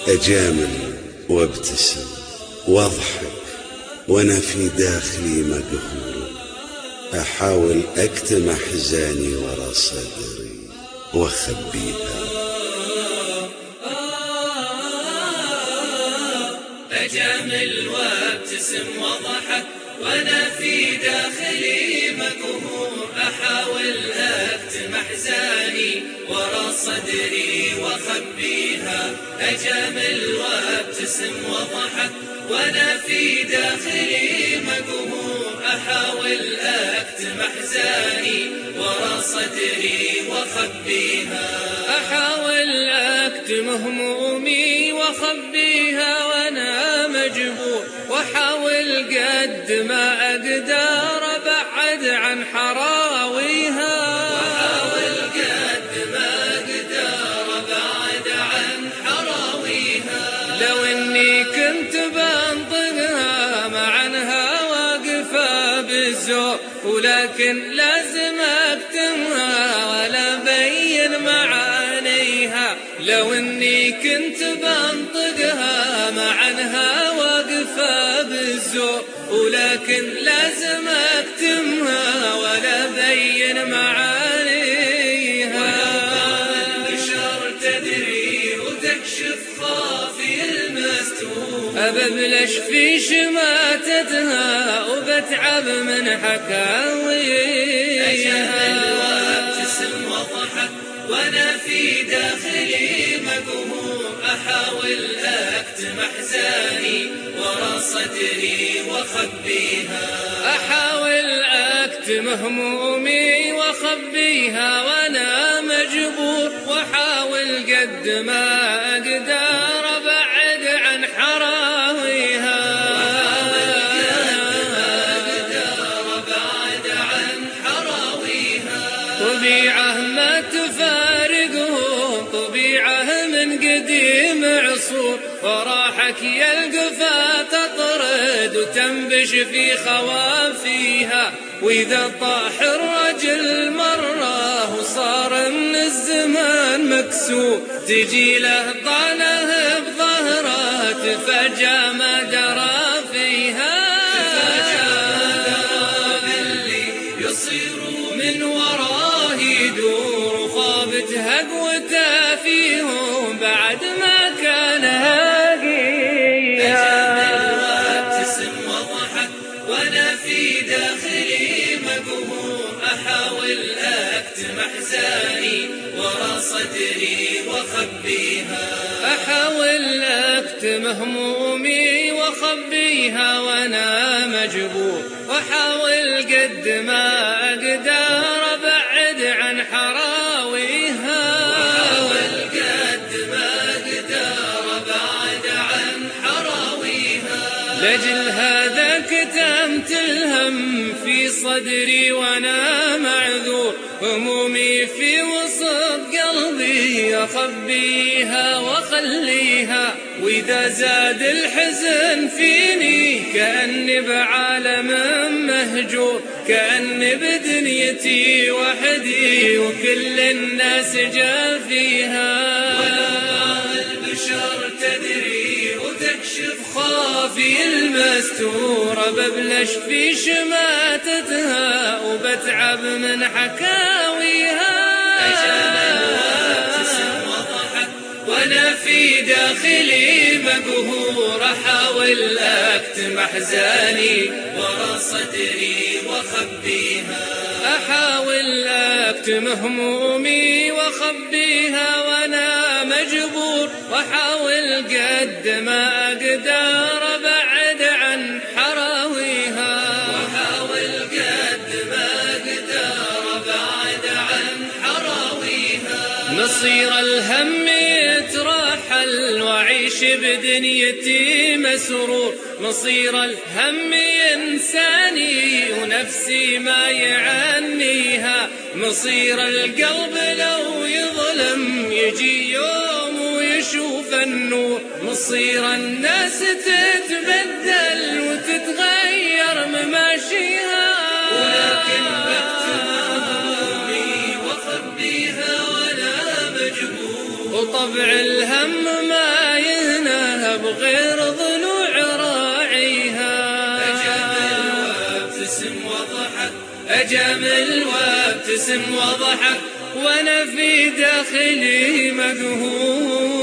أجامل وابتسم واضحك وانا في داخلي مقهور، احاول اكتم احزاني ورا صدري واخبيها. أجامل وابتسم واضحك وانا في داخلي مقهور، احاول اكتم احزاني ورا صدري واخبيها. أجامل وابتسم واضحك وانا في داخلي مقهور، احاول اكتم احزاني ورا صدري واخبيها. احاول اكتم همومي واخبيها وانا مجبور، واحاول قد ما اقدر ابعد عن حراويها. واحاول قد ما اقدر ابعد عن حراويها. لو اني كنت بنطقها معنها واقفة بالزور، ولكن لازم اكتمها ولا بين معانيها. لو اني كنت بنطقها معنها واقفة بالزور، ولكن لازم اكتمها ولا بين معانيها. البشر تدري وتكشف خافي المستور، أببلش في شماتتها وبتعب من حكاويها. أجامل وابتسم واضحك وانا في داخلي مقهور، احاول اكتم احزاني ورا صدري واخبيها. احاول اكتم همومي واخبيها وانا مجبور، واحاول قد ما اقدر ابعد عن حراويها. طبيعة ما تفارقهم، طبيعة من قديم عصور، وراحك يا القفا تطرد وتنبش في خوافيها. وإذا طاح الرجل مرة وصار من الزمان مكسور، تجي له طعنه بظهره تفاجأ ما درى فيها. من وراه يدور وخابت هقوته فيهم بعد ما كان هاقيها. أجامل وابتسم واضحك وانا في داخلي مقهور، احاول اكتم احزاني ورا صدري واخبيها. احاول اكتم همومي واخبيها وانا مجبور، واحاول قد ما اقدر ابعد عن حراويها. واحاول قد ما اقدر ابعد عن حراويها. لاجل هذا كتمت الهم في صدري وانا معذور، همومي في وسط قلبي اخبيها واخليها. واذا زاد الحزن فيني كأني بعالم مهجور، كأني بدنيتي وحدي وكل الناس جافيها. البشر تدري وتكشف خافي المستور، ببلش في شماتتها وبتعب من حكاويها. أجامل وابتسم واضحك وانا في داخلي مقهور، احاول اكتم احزاني ورا صدري واخبيها. احاول اكتم همومي واخبيها وانا مجبور، واحاول قد ما اقدر ابعد عن حراويها. واحاول قد ما اقدر ابعد عن حراويها. مصير الهم يترحل واعيش بدنيتي مسرور، مصير الهم ينساني ونفسي ما يعنيها. مصير القلب لو يظلم يجي يوم ويشوف النور، مصير الناس تتبدل وتتغير مماشيها. ولكن بكتم همومي واخبيها وانا مجبور، وطبع الهم ما يهنى وغير ضلوع راعيها. أجامل وابتسم وضحك وأنا في داخلي مقهور.